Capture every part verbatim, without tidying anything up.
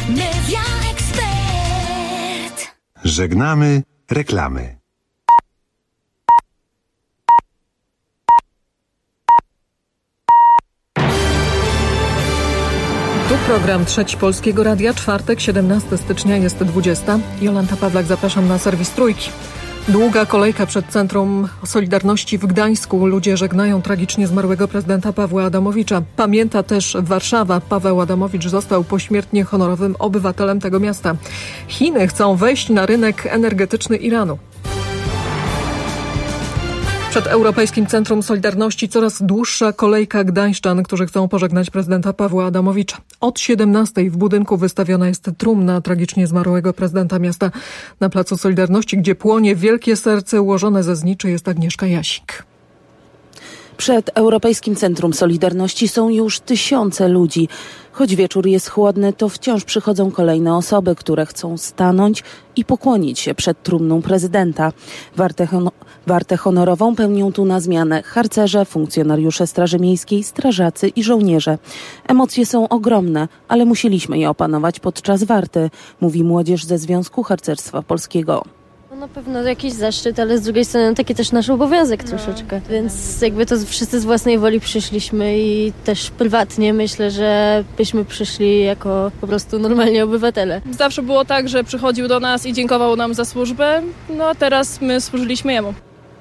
Media Expert. Żegnamy reklamy. Tu program Trzeci Polskiego Radia, czwartek, siedemnastego stycznia, jest dwudziesta. Jolanta Pawlak, zapraszam na serwis Trójki. Długa kolejka przed Centrum Solidarności w Gdańsku. Ludzie żegnają tragicznie zmarłego prezydenta Pawła Adamowicza. Pamięta też Warszawa. Paweł Adamowicz został pośmiertnie honorowym obywatelem tego miasta. Chiny chcą wejść na rynek energetyczny Iranu. Przed Europejskim Centrum Solidarności coraz dłuższa kolejka gdańszczan, którzy chcą pożegnać prezydenta Pawła Adamowicza. Od siedemnastej w budynku wystawiona jest trumna tragicznie zmarłego prezydenta miasta. Na Placu Solidarności, gdzie płonie wielkie serce ułożone ze zniczy, jest Agnieszka Jasik. Przed Europejskim Centrum Solidarności są już tysiące ludzi. Choć wieczór jest chłodny, to wciąż przychodzą kolejne osoby, które chcą stanąć i pokłonić się przed trumną prezydenta. Wartę, hon- wartę honorową pełnią tu na zmianę harcerze, funkcjonariusze Straży Miejskiej, strażacy i żołnierze. Emocje są ogromne, ale musieliśmy je opanować podczas warty, mówi młodzież ze Związku Harcerstwa Polskiego. No na pewno jakiś zaszczyt, ale z drugiej strony taki też nasz obowiązek troszeczkę. Więc jakby to wszyscy z własnej woli przyszliśmy i też prywatnie myślę, że byśmy przyszli jako po prostu normalni obywatele. Zawsze było tak, że przychodził do nas i dziękował nam za służbę, no a teraz my służyliśmy jemu.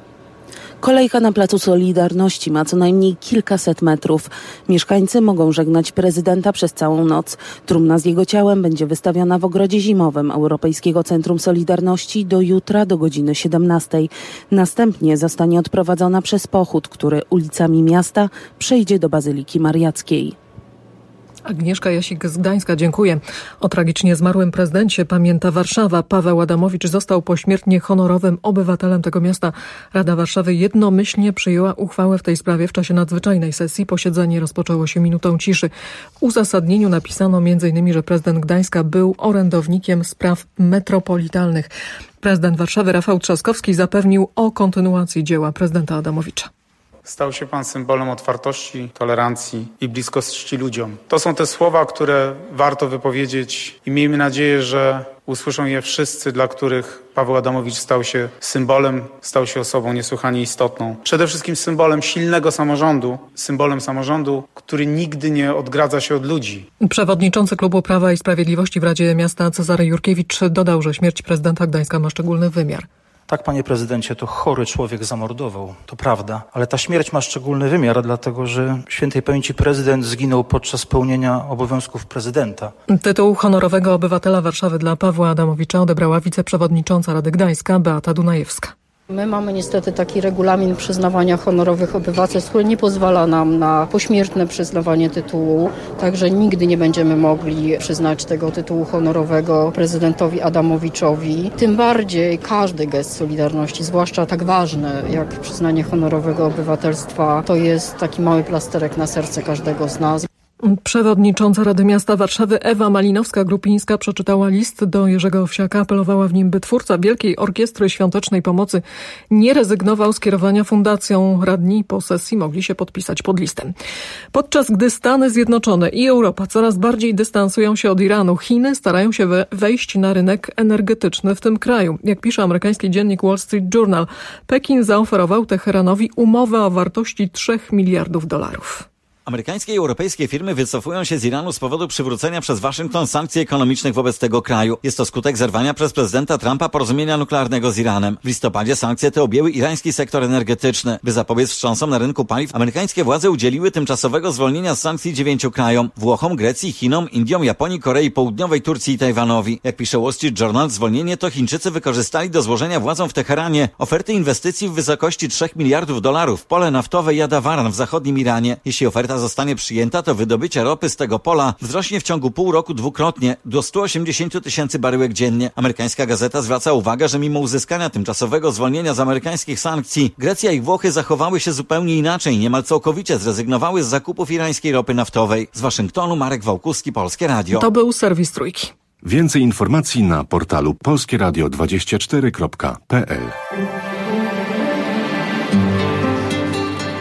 Kolejka na Placu Solidarności ma co najmniej kilkaset metrów. Mieszkańcy mogą żegnać prezydenta przez całą noc. Trumna z jego ciałem będzie wystawiona w ogrodzie zimowym Europejskiego Centrum Solidarności do jutra do godziny siedemnastej. Następnie zostanie odprowadzona przez pochód, który ulicami miasta przejdzie do Bazyliki Mariackiej. Agnieszka Jasik z Gdańska, dziękuję. O tragicznie zmarłym prezydencie pamięta Warszawa. Paweł Adamowicz został pośmiertnie honorowym obywatelem tego miasta. Rada Warszawy jednomyślnie przyjęła uchwałę w tej sprawie w czasie nadzwyczajnej sesji. Posiedzenie rozpoczęło się minutą ciszy. W uzasadnieniu napisano między innymi, że prezydent Gdańska był orędownikiem spraw metropolitalnych. Prezydent Warszawy Rafał Trzaskowski zapewnił o kontynuacji dzieła prezydenta Adamowicza. Stał się pan symbolem otwartości, tolerancji i bliskości ludziom. To są te słowa, które warto wypowiedzieć i miejmy nadzieję, że usłyszą je wszyscy, dla których Paweł Adamowicz stał się symbolem, stał się osobą niesłychanie istotną. Przede wszystkim symbolem silnego samorządu, symbolem samorządu, który nigdy nie odgradza się od ludzi. Przewodniczący Klubu Prawa i Sprawiedliwości w Radzie Miasta Cezary Jurkiewicz dodał, że śmierć prezydenta Gdańska ma szczególny wymiar. Tak, panie prezydencie, to chory człowiek zamordował, to prawda, ale ta śmierć ma szczególny wymiar, dlatego że świętej pamięci prezydent zginął podczas pełnienia obowiązków prezydenta. Tytuł honorowego obywatela Warszawy dla Pawła Adamowicza odebrała wiceprzewodnicząca Rady Gdańska Beata Dunajewska. My mamy niestety taki regulamin przyznawania honorowych obywatelstw, który nie pozwala nam na pośmiertne przyznawanie tytułu, także nigdy nie będziemy mogli przyznać tego tytułu honorowego prezydentowi Adamowiczowi. Tym bardziej każdy gest solidarności, zwłaszcza tak ważny jak przyznanie honorowego obywatelstwa, to jest taki mały plasterek na serce każdego z nas. Przewodnicząca Rady Miasta Warszawy Ewa Malinowska-Grupińska przeczytała list do Jerzego Owsiaka. Apelowała w nim, by twórca Wielkiej Orkiestry Świątecznej Pomocy nie rezygnował z kierowania fundacją. Radni po sesji mogli się podpisać pod listem. Podczas gdy Stany Zjednoczone i Europa coraz bardziej dystansują się od Iranu, Chiny starają się we- wejść na rynek energetyczny w tym kraju. Jak pisze amerykański dziennik Wall Street Journal, Pekin zaoferował Teheranowi umowę o wartości trzech miliardów dolarów. Amerykańskie i europejskie firmy wycofują się z Iranu z powodu przywrócenia przez Waszyngton sankcji ekonomicznych wobec tego kraju. Jest to skutek zerwania przez prezydenta Trumpa porozumienia nuklearnego z Iranem. W listopadzie sankcje te objęły irański sektor energetyczny. By zapobiec wstrząsom na rynku paliw, amerykańskie władze udzieliły tymczasowego zwolnienia z sankcji dziewięciu krajom: Włochom, Grecji, Chinom, Indiom, Japonii, Korei Południowej, Turcji i Tajwanowi. Jak pisze Wall Street Journal, zwolnienie to Chińczycy wykorzystali do złożenia władzom w Teheranie oferty inwestycji w wysokości trzech miliardów dolarów w pole naftowe Jadawaran w zachodnim Iranie. Jeśli oferta zostanie przyjęta, to wydobycie ropy z tego pola wzrośnie w ciągu pół roku dwukrotnie do stu osiemdziesięciu tysięcy baryłek dziennie. Amerykańska gazeta zwraca uwagę, że mimo uzyskania tymczasowego zwolnienia z amerykańskich sankcji, Grecja i Włochy zachowały się zupełnie inaczej, niemal całkowicie zrezygnowały z zakupów irańskiej ropy naftowej. Z Waszyngtonu Marek Wałkuski, Polskie Radio. To był serwis Trójki. Więcej informacji na portalu polskie radio dwadzieścia cztery kropka p l.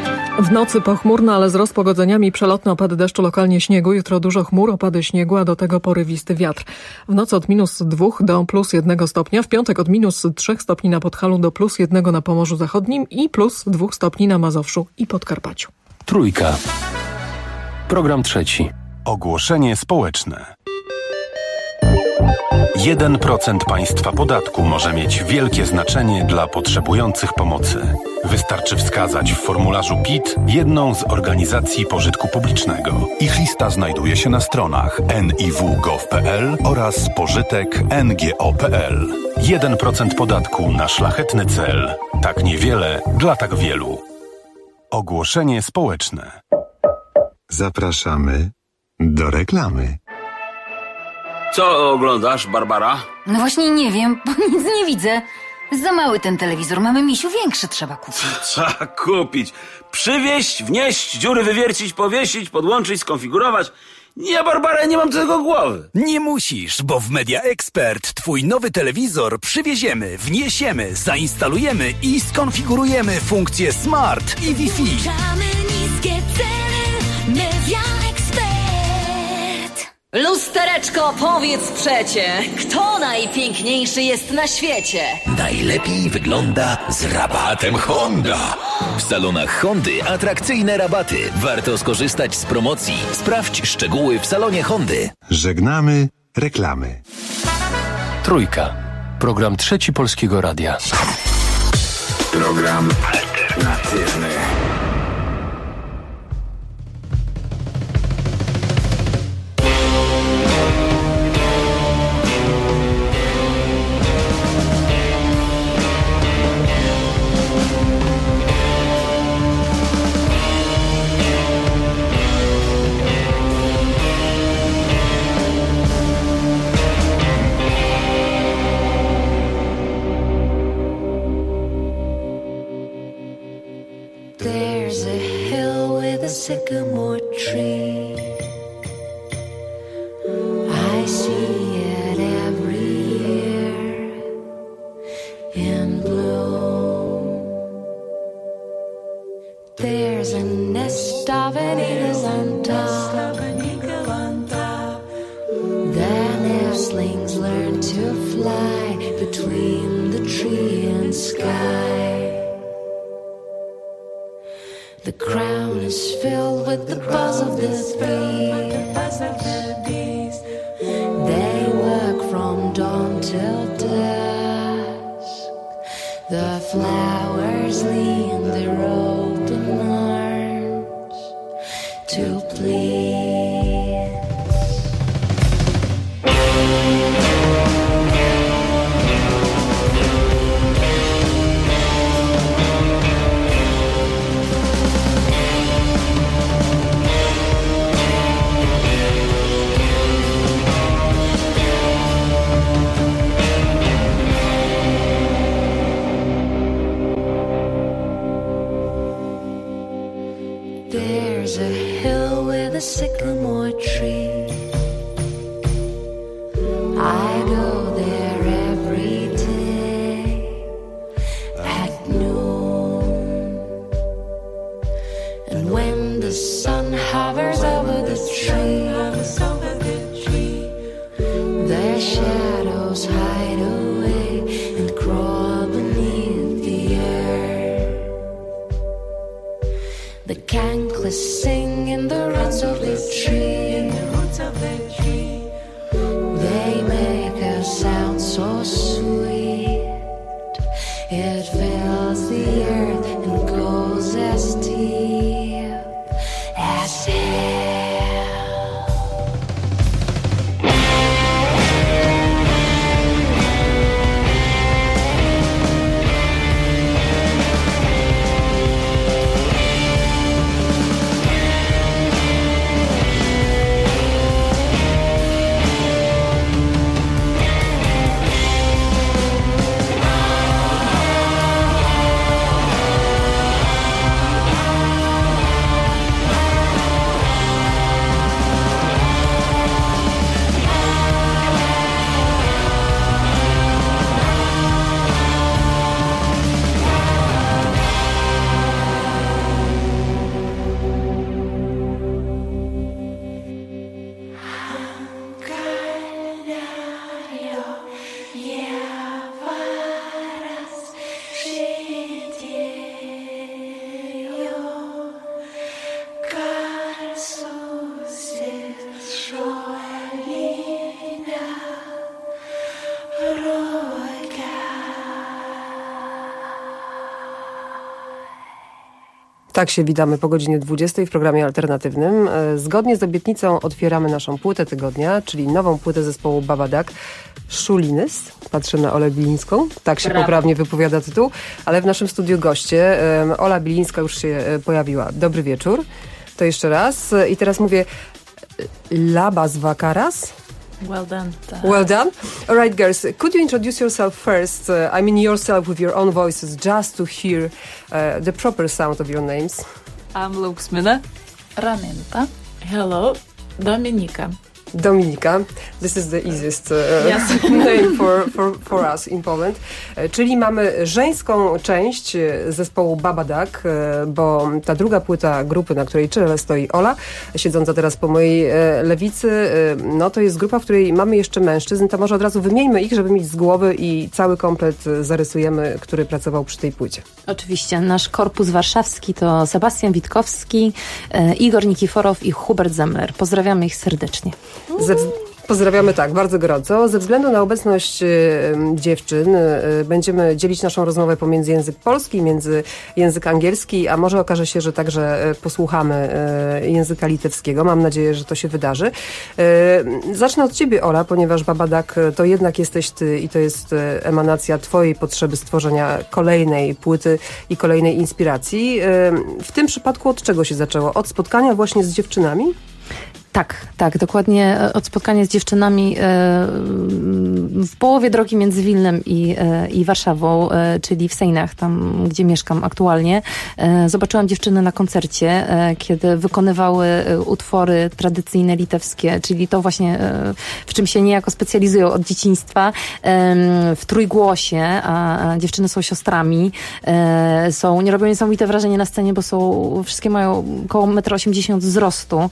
W nocy pochmurno, ale z rozpogodzeniami, przelotne opady deszczu, lokalnie śniegu. Jutro dużo chmur, opady śniegu, a do tego porywisty wiatr. W nocy od minus dwóch do plus jednego stopnia. W piątek od minus trzech stopni na Podhalu do plus jednego na Pomorzu Zachodnim i plus dwóch stopni na Mazowszu i Podkarpaciu. Trójka. Program trzeci. Ogłoszenie społeczne. jeden procent państwa podatku może mieć wielkie znaczenie dla potrzebujących pomocy. Wystarczy wskazać w formularzu P I T jedną z organizacji pożytku publicznego. Ich lista znajduje się na stronach en i w kropka gov kropka pe el oraz pożytek kropka en ge o kropka pe el. jeden procent podatku na szlachetny cel. Tak niewiele dla tak wielu. Ogłoszenie społeczne. Zapraszamy do reklamy. Co oglądasz, Barbara? No właśnie nie wiem, bo nic nie widzę. Za mały ten telewizor. Mamy, misiu, większy trzeba kupić. Trzeba kupić. Przywieźć, wnieść, dziury wywiercić, powiesić, podłączyć, skonfigurować. Nie, Barbara, nie mam do tego głowy. Nie musisz, bo w Media Expert twój nowy telewizor przywieziemy, wniesiemy, zainstalujemy i skonfigurujemy funkcje Smart i Wi-Fi. Niskie ceny, Media Expert. Lustereczko, powiedz przecie, kto najpiękniejszy jest na świecie? Najlepiej wygląda z rabatem Honda. W salonach Hondy atrakcyjne rabaty. Warto skorzystać z promocji. Sprawdź szczegóły w salonie Hondy. Żegnamy reklamy. Trójka. Program trzeci Polskiego Radia. Program alternatywny. There's a hill with a sycamore tree. I see it every year in bloom. There's a nest of an eagle on top. The nestlings learn to fly between the tree and sky. The crown is filled with the buzz of the bees. They work from dawn till dusk. The flowers lean their open arms to please. There's a hill with a sycamore tree. I go there every day at noon. And when the sun hovers over the tree, the shadows hide away and crawl beneath the earth. The cankles sing in the roots of the tree. They make a sound so sweet. It fills the earth and goes as deep as hell. Tak się witamy po godzinie dwudziestej w programie alternatywnym. Zgodnie z obietnicą otwieramy naszą płytę tygodnia, czyli nową płytę zespołu Babadak, Szulines. Patrzę na Olę Bilińską. Tak się Brawo. poprawnie wypowiada tytuł. Ale w naszym studiu goście. Ola Bilińska już się pojawiła. Dobry wieczór. To jeszcze raz. I teraz mówię Labas Vakaras. Well done. Well done. All right, girls. Could you introduce yourself first? Uh, I mean yourself with your own voices, just to hear uh, the proper sound of your names. I'm Luxmina. Raminta. Hello, Dominika. Dominika. This is the easiest uh, yes. name for, for, for us in Poland. Czyli mamy żeńską część zespołu Babadak, bo ta druga płyta grupy, na której czele stoi Ola, siedząca teraz po mojej lewicy, no to jest grupa, w której mamy jeszcze mężczyzn. To może od razu wymieńmy ich, żeby mieć z głowy i cały komplet zarysujemy, który pracował przy tej płycie. Oczywiście. Nasz korpus warszawski to Sebastian Witkowski, Igor Nikiforow i Hubert Zemler. Pozdrawiamy ich serdecznie. Ze, pozdrawiamy tak, bardzo gorąco. Ze względu na obecność y, dziewczyn y, będziemy dzielić naszą rozmowę pomiędzy język polski, między język angielski, a może okaże się, że także y, posłuchamy y, języka litewskiego. Mam nadzieję, że to się wydarzy. Y, zacznę od ciebie, Ola, ponieważ Babadak to jednak jesteś ty i to jest y, emanacja twojej potrzeby stworzenia kolejnej płyty i kolejnej inspiracji. Y, w tym przypadku od czego się zaczęło? Od spotkania właśnie z dziewczynami? Tak, tak, dokładnie od spotkania z dziewczynami w połowie drogi między Wilnem i, i Warszawą, czyli w Sejnach, tam gdzie mieszkam aktualnie. Zobaczyłam dziewczyny na koncercie, kiedy wykonywały utwory tradycyjne litewskie, czyli to właśnie w czym się niejako specjalizują od dzieciństwa, w trójgłosie, a dziewczyny są siostrami, są, nie robią niesamowite wrażenie na scenie, bo są, wszystkie mają około metr osiemdziesiąt wzrostu.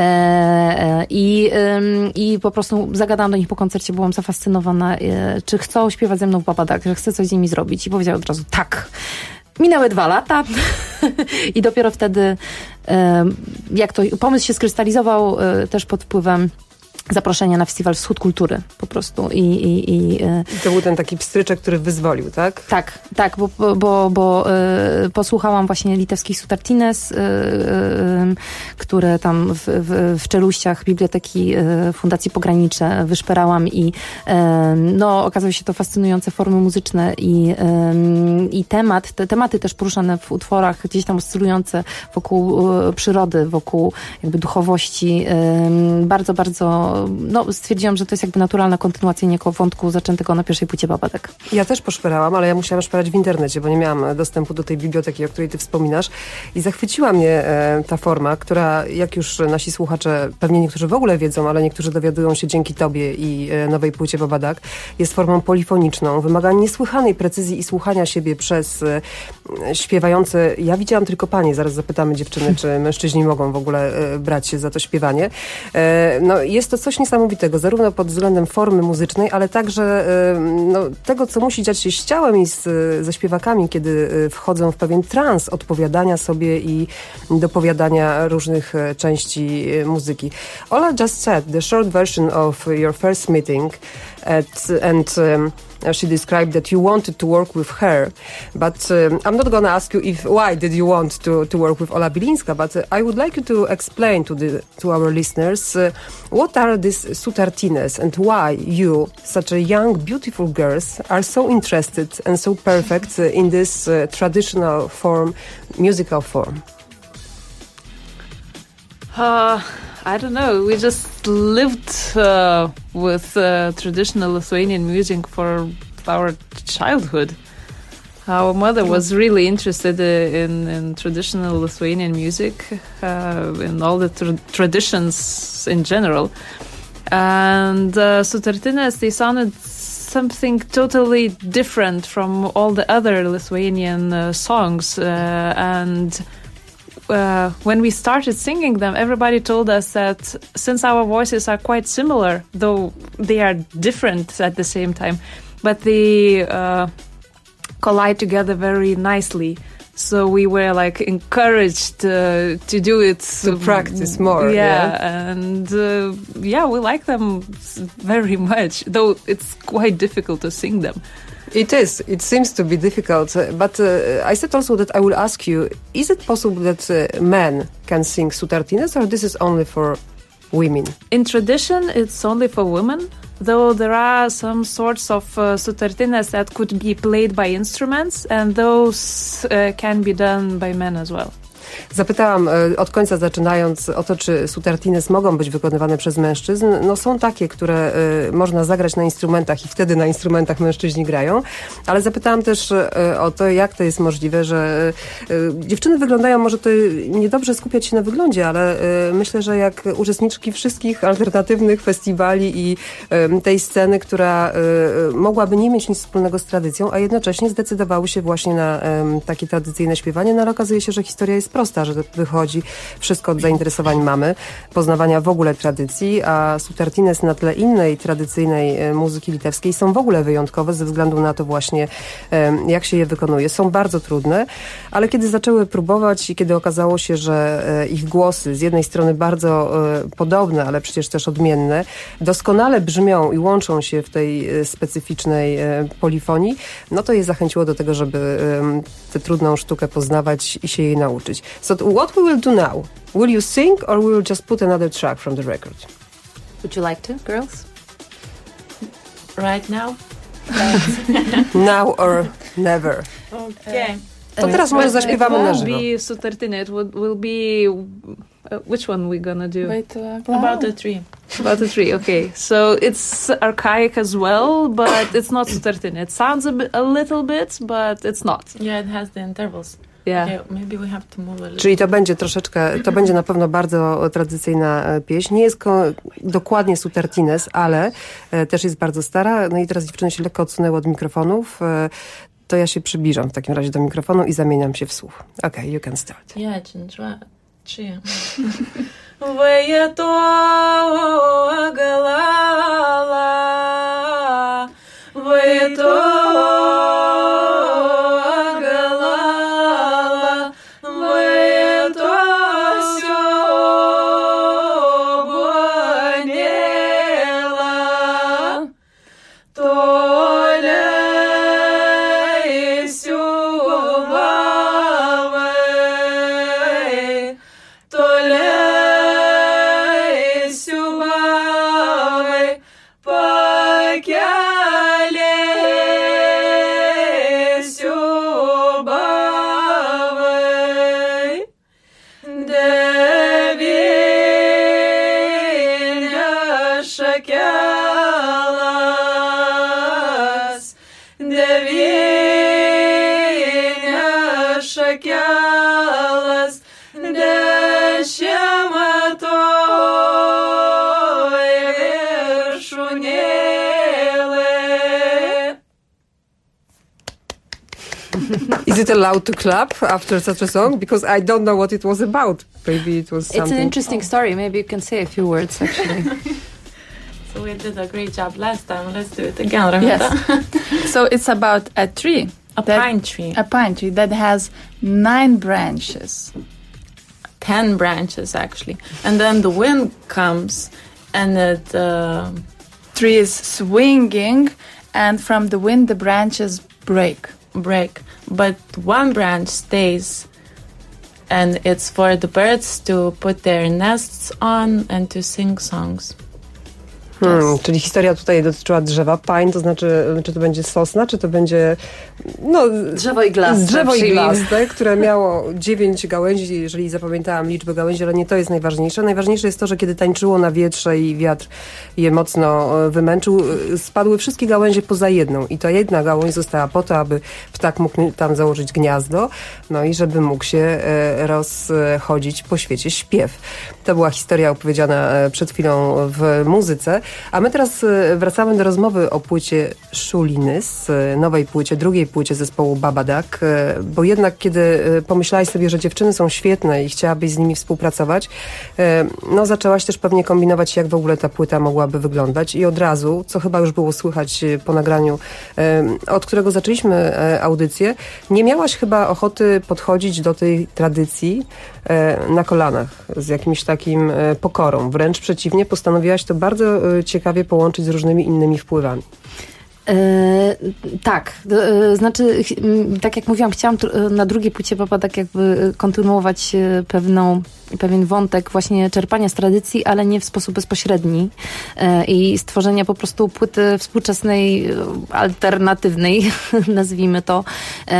I, I po prostu zagadałam do nich po koncercie, byłam zafascynowana, czy chcą śpiewać ze mną w Babadak, że chcę coś z nimi zrobić. I powiedziała od razu tak. Minęły dwa lata i dopiero wtedy, jak to pomysł się skrystalizował też pod wpływem zaproszenia na festiwal Wschód Kultury po prostu. I, i, i, I to był ten taki pstryczek, który wyzwolił, tak? Tak, tak, bo, bo, bo y, posłuchałam właśnie litewskich Sutartines, y, y, które tam w, w, w czeluściach Biblioteki y, Fundacji Pogranicze wyszperałam i y, no, okazały się to fascynujące formy muzyczne i, y, i temat, te tematy też poruszane w utworach, gdzieś tam oscylujące wokół y, przyrody, wokół jakby duchowości. Y, bardzo, bardzo no, stwierdziłam, że to jest jakby naturalna kontynuacja niejako wątku zaczętego na pierwszej płycie Babadak. Ja też poszperałam, ale ja musiałam szperać w internecie, bo nie miałam dostępu do tej biblioteki, o której ty wspominasz. I zachwyciła mnie e, ta forma, która, jak już nasi słuchacze, pewnie niektórzy w ogóle wiedzą, ale niektórzy dowiadują się dzięki tobie i e, nowej płycie Babadak, jest formą polifoniczną. Wymaga niesłychanej precyzji i słuchania siebie przez e, śpiewające. Ja widziałam tylko panie, zaraz zapytamy dziewczyny, czy mężczyźni mogą w ogóle e, brać się za to śpiewanie. E, no, jest to coś niesamowitego, zarówno pod względem formy muzycznej, ale także no, tego, co musi dziać się z ciałem i z, ze śpiewakami, kiedy wchodzą w pewien trans odpowiadania sobie i dopowiadania różnych części muzyki. Ola just said the short version of your first meeting at, and um, she described that you wanted to work with her, but um, I'm not going to ask you if why did you want to, to work with Ola Bilińska, but uh, I would like you to explain to the to our listeners uh, what are these Sutartines and why you, such a young, beautiful girls, are so interested and so perfect uh, in this uh, traditional form, musical form. Uh, I don't know. We just lived uh, with uh, traditional Lithuanian music for our childhood. Our mother was really interested in, in traditional Lithuanian music, uh, in all the tra- traditions in general. And uh, Sutartines, they sounded something totally different from all the other Lithuanian uh, songs. Uh, and Uh, when we started singing them, everybody told us that since our voices are quite similar, though they are different at the same time, but they uh, collide together very nicely. So we were like encouraged uh, to do it, to practice more. Yeah, yeah. and uh, yeah, we like them very much, though it's quite difficult to sing them. It is. It seems to be difficult. But uh, I said also that I will ask you, is it possible that uh, men can sing Sutartines, or this is only for women? In tradition, it's only for women, though there are some sorts of uh, Sutartines that could be played by instruments, and those uh, can be done by men as well. Zapytałam od końca zaczynając o to, czy sutartines mogą być wykonywane przez mężczyzn. No są takie, które y, można zagrać na instrumentach i wtedy na instrumentach mężczyźni grają, ale zapytałam też y, o to, jak to jest możliwe, że y, dziewczyny wyglądają, może to niedobrze skupiać się na wyglądzie, ale y, myślę, że jak uczestniczki wszystkich alternatywnych festiwali i y, tej sceny, która y, mogłaby nie mieć nic wspólnego z tradycją, a jednocześnie zdecydowały się właśnie na y, takie tradycyjne śpiewanie, no ale okazuje się, że historia jest prosta, że wychodzi wszystko od zainteresowań mamy, poznawania w ogóle tradycji, a Sutartines na tle innej tradycyjnej muzyki litewskiej są w ogóle wyjątkowe ze względu na to właśnie, jak się je wykonuje. Są bardzo trudne, ale kiedy zaczęły próbować i kiedy okazało się, że ich głosy z jednej strony bardzo podobne, ale przecież też odmienne, doskonale brzmią i łączą się w tej specyficznej polifonii, no to je zachęciło do tego, żeby tę trudną sztukę poznawać i się jej nauczyć. So what we will do now? Will you sing or we will just put another track from the record? Would you like to, girls? Right now? Now or never. Okay. To teraz może zaśpiewamy na żywo. It won't be Sutartine, it will, will be... Uh, which one we gonna do? Wait, uh, about the tree. About the tree, okay. So it's archaic as well, but it's not Sutartine. It sounds a, bit, a little bit, but it's not. Yeah, it has the intervals. Yeah. Okay, maybe we have to move a little. Czyli to będzie troszeczkę, to będzie na pewno bardzo tradycyjna pieśń. Nie jest ko- dokładnie Sutartines, ale e, też jest bardzo stara. No i teraz dziewczyny się lekko odsunęły od mikrofonów. E, to ja się przybliżam w takim razie do mikrofonu i zamieniam się w słuch. Okay, you can start. Yeah, Чи. Веє то агалала, веє то агалала, веє то сьогоднєла, то лесю бавей, то лесю бавей, пакя лесю бавей, девиня шакялас, девиня шакялас, Is it allowed to clap after such a song? Because I don't know what it was about. Maybe it was something... It's an interesting story. Maybe you can say a few words, actually. So we did a great job last time. Let's do it again, Ramita. Yes. So it's about a tree. A that, pine tree. A pine tree that has nine branches. Ten branches, actually. And then the wind comes and it... Uh, tree is swinging, and from the wind the branches break. break. But one branch stays, and it's for the birds to put their nests on and to sing songs. Hmm, yes. Czyli historia tutaj dotyczyła drzewa. Pine to znaczy, czy to będzie sosna, czy to będzie no, drzewo iglaste, drzewo iglaste, które miało dziewięć gałęzi, jeżeli zapamiętałam liczbę gałęzi, ale nie to jest najważniejsze. Najważniejsze jest to, że kiedy tańczyło na wietrze i wiatr je mocno wymęczył, spadły wszystkie gałęzie poza jedną i ta jedna gałąź została po to, aby ptak mógł tam założyć gniazdo, no i żeby mógł się rozchodzić po świecie śpiew. To była historia opowiedziana przed chwilą w muzyce. A my teraz wracamy do rozmowy o płycie Šulinis, nowej płycie, drugiej płycie zespołu Babadak, bo jednak kiedy pomyślałaś sobie, że dziewczyny są świetne i chciałabyś z nimi współpracować, no zaczęłaś też pewnie kombinować, jak w ogóle ta płyta mogłaby wyglądać i od razu, co chyba już było słychać po nagraniu, od którego zaczęliśmy audycję, nie miałaś chyba ochoty podchodzić do tej tradycji na kolanach, z jakimś takim pokorą. Wręcz przeciwnie, postanowiłaś to bardzo ciekawie połączyć z różnymi innymi wpływami. E, tak, e, znaczy ch- tak jak mówiłam, chciałam tr- na drugiej płycie Baba tak jakby kontynuować pewną, pewien wątek właśnie czerpania z tradycji, ale nie w sposób bezpośredni e, i stworzenia po prostu płyty współczesnej, alternatywnej, nazwijmy to, e,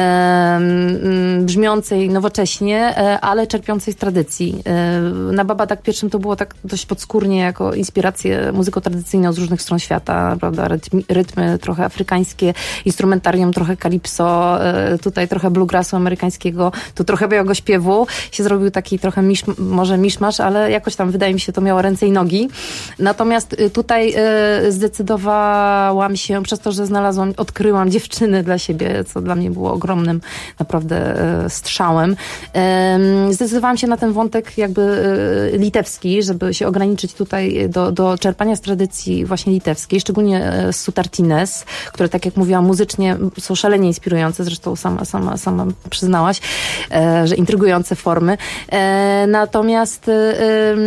m, brzmiącej nowocześnie, e, ale czerpiącej z tradycji. E, na Baba tak pierwszym to było tak dość podskórnie jako inspirację muzyką tradycyjną z różnych stron świata, prawda, rytmy, rytmy trochę afrykańskie, instrumentarium trochę calypso, tutaj trochę bluegrassu amerykańskiego, tu trochę białego śpiewu. Się zrobił taki trochę misz, może miszmasz, ale jakoś tam wydaje mi się to miało ręce i nogi. Natomiast tutaj zdecydowałam się, przez to, że znalazłam, odkryłam dziewczyny dla siebie, co dla mnie było ogromnym naprawdę strzałem. Zdecydowałam się na ten wątek jakby litewski, żeby się ograniczyć tutaj do, do czerpania z tradycji właśnie litewskiej, szczególnie z Sutartines, które, tak jak mówiłam, muzycznie są szalenie inspirujące, zresztą sama, sama, sama przyznałaś, e, że intrygujące formy. E, natomiast e,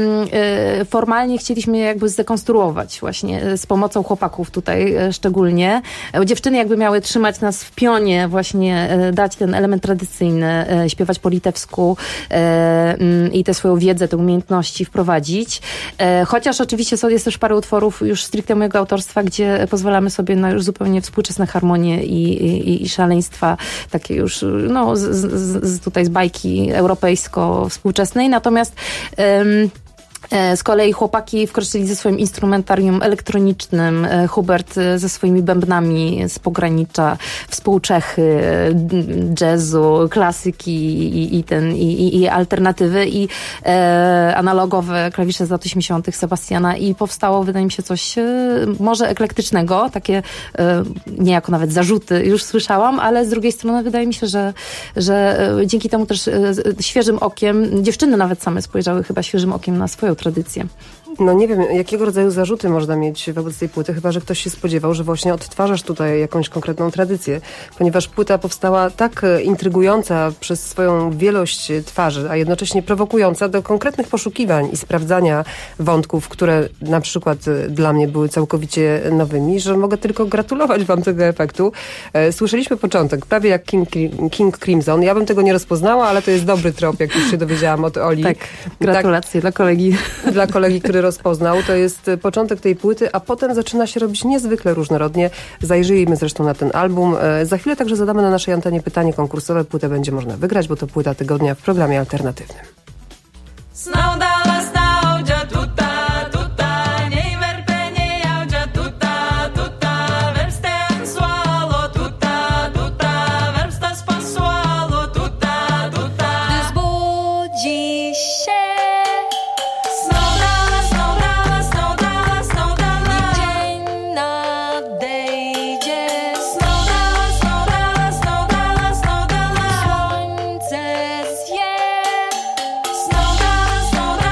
e, formalnie chcieliśmy je jakby zdekonstruować właśnie z pomocą chłopaków tutaj e, szczególnie. E, dziewczyny jakby miały trzymać nas w pionie, właśnie e, dać ten element tradycyjny, e, śpiewać po litewsku e, m, i tę swoją wiedzę, te umiejętności wprowadzić. E, chociaż oczywiście są, jest też parę utworów już stricte mojego autorstwa, gdzie pozwalamy sobie na już zupełnie współczesne harmonie i, i, i szaleństwa, takie już no, z, z, z tutaj z bajki europejsko-współczesnej. Natomiast um, z kolei chłopaki wkroczyli ze swoim instrumentarium elektronicznym, Hubert ze swoimi bębnami z pogranicza współczechy, jazzu, klasyki i, i, ten, i, i alternatywy i e, analogowe klawisze z lat osiemdziesiątych Sebastiana i powstało, wydaje mi się, coś e, może eklektycznego, takie e, niejako nawet zarzuty już słyszałam, ale z drugiej strony wydaje mi się, że, że e, dzięki temu też e, świeżym okiem, dziewczyny nawet same spojrzały chyba świeżym okiem na swoją tradycję. No nie wiem, jakiego rodzaju zarzuty można mieć wobec tej płyty, chyba że ktoś się spodziewał, że właśnie odtwarzasz tutaj jakąś konkretną tradycję, ponieważ płyta powstała tak intrygująca przez swoją wielość twarzy, a jednocześnie prowokująca do konkretnych poszukiwań i sprawdzania wątków, które na przykład dla mnie były całkowicie nowymi, że mogę tylko gratulować wam tego efektu. Słyszeliśmy początek, prawie jak King, King Crimson. Ja bym tego nie rozpoznała, ale to jest dobry trop, jak już się dowiedziałam od Oli. Tak, gratulacje tak, dla kolegi. Dla kolegi, który rozpoznał. To jest początek tej płyty, a potem zaczyna się robić niezwykle różnorodnie. Zajrzyjmy zresztą na ten album. Za chwilę także zadamy na naszej antenie pytanie konkursowe. Płytę będzie można wygrać, bo to płyta tygodnia w programie alternatywnym. Slow down.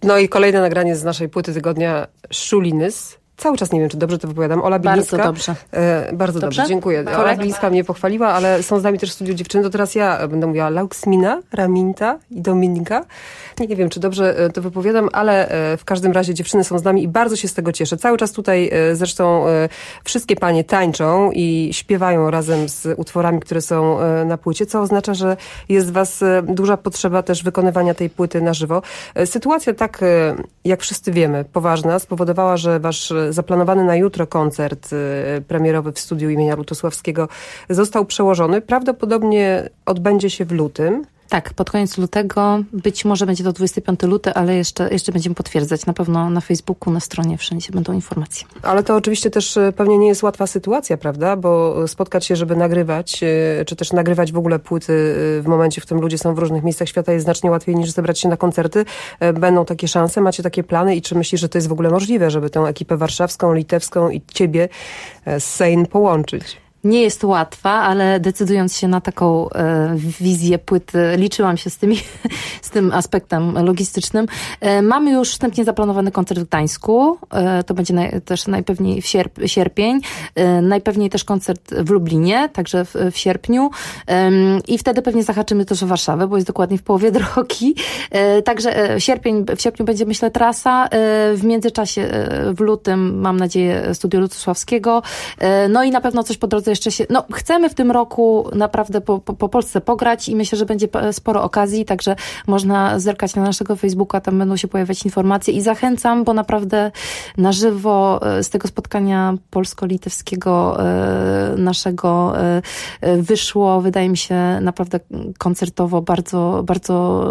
No i kolejne nagranie z naszej płyty tygodnia, Szulinys. Cały czas nie wiem, czy dobrze to wypowiadam. Ola Bilińska. Bardzo dobrze. E, bardzo dobrze, dobrze dziękuję. Bardzo. Ola Bilińska mnie pochwaliła, ale są z nami też w studiu dziewczyny. To teraz ja będę mówiła Lauksmina, Raminta i Dominika. Nie wiem, czy dobrze to wypowiadam, ale w każdym razie dziewczyny są z nami i bardzo się z tego cieszę. Cały czas tutaj zresztą wszystkie panie tańczą i śpiewają razem z utworami, które są na płycie, co oznacza, że jest w was duża potrzeba też wykonywania tej płyty na żywo. Sytuacja tak, jak wszyscy wiemy, poważna, spowodowała, że wasz zaplanowany na jutro koncert premierowy w studiu imienia Lutosławskiego został przełożony. Prawdopodobnie odbędzie się w lutym. Tak, pod koniec lutego, być może będzie to dwudziestego piątego lutego, ale jeszcze, jeszcze będziemy potwierdzać. Na pewno na Facebooku, na stronie, wszędzie będą informacje. Ale to oczywiście też pewnie nie jest łatwa sytuacja, prawda? Bo spotkać się, żeby nagrywać, czy też nagrywać w ogóle płyty w momencie, w którym ludzie są w różnych miejscach świata, jest znacznie łatwiej niż zebrać się na koncerty. Będą takie szanse, macie takie plany i czy myślisz, że to jest w ogóle możliwe, żeby tę ekipę warszawską, litewską i ciebie z Sejn połączyć? Nie jest łatwa, ale decydując się na taką e, wizję płyty, liczyłam się z, tymi, z tym aspektem logistycznym. E, mamy już wstępnie zaplanowany koncert w Gdańsku. E, to będzie naj, też najpewniej w sierp, sierpień. E, najpewniej też koncert w Lublinie, także w, w sierpniu. E, I wtedy pewnie zahaczymy też o Warszawę, bo jest dokładnie w połowie drogi. E, także e, sierpień, w sierpniu będzie, myślę, trasa. E, w międzyczasie e, w lutym, mam nadzieję, Studio Lutosławskiego. E, no i na pewno coś po drodze jeszcze się, no chcemy w tym roku naprawdę po, po, po Polsce pograć i myślę, że będzie sporo okazji, także można zerkać na naszego Facebooka, tam będą się pojawiać informacje i zachęcam, bo naprawdę na żywo z tego spotkania polsko-litewskiego naszego wyszło, wydaje mi się, naprawdę koncertowo bardzo, bardzo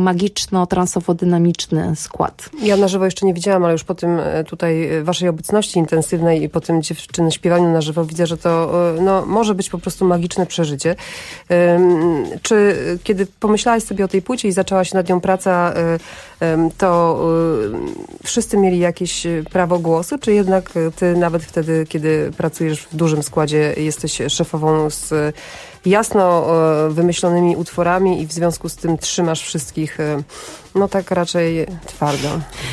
magiczno-transowo-dynamiczny skład. Ja na żywo jeszcze nie widziałam, ale już po tym tutaj waszej obecności intensywnej i po tym dziewczyny śpiewaniu na żywo widzę, że to no, może być po prostu magiczne przeżycie. Um, czy kiedy pomyślałaś sobie o tej płycie i zaczęła się nad nią praca, um, to um, wszyscy mieli jakieś prawo głosu, czy jednak ty nawet wtedy, kiedy pracujesz w dużym składzie, jesteś szefową z jasno wymyślonymi utworami i w związku z tym trzymasz wszystkich, no tak raczej twardo?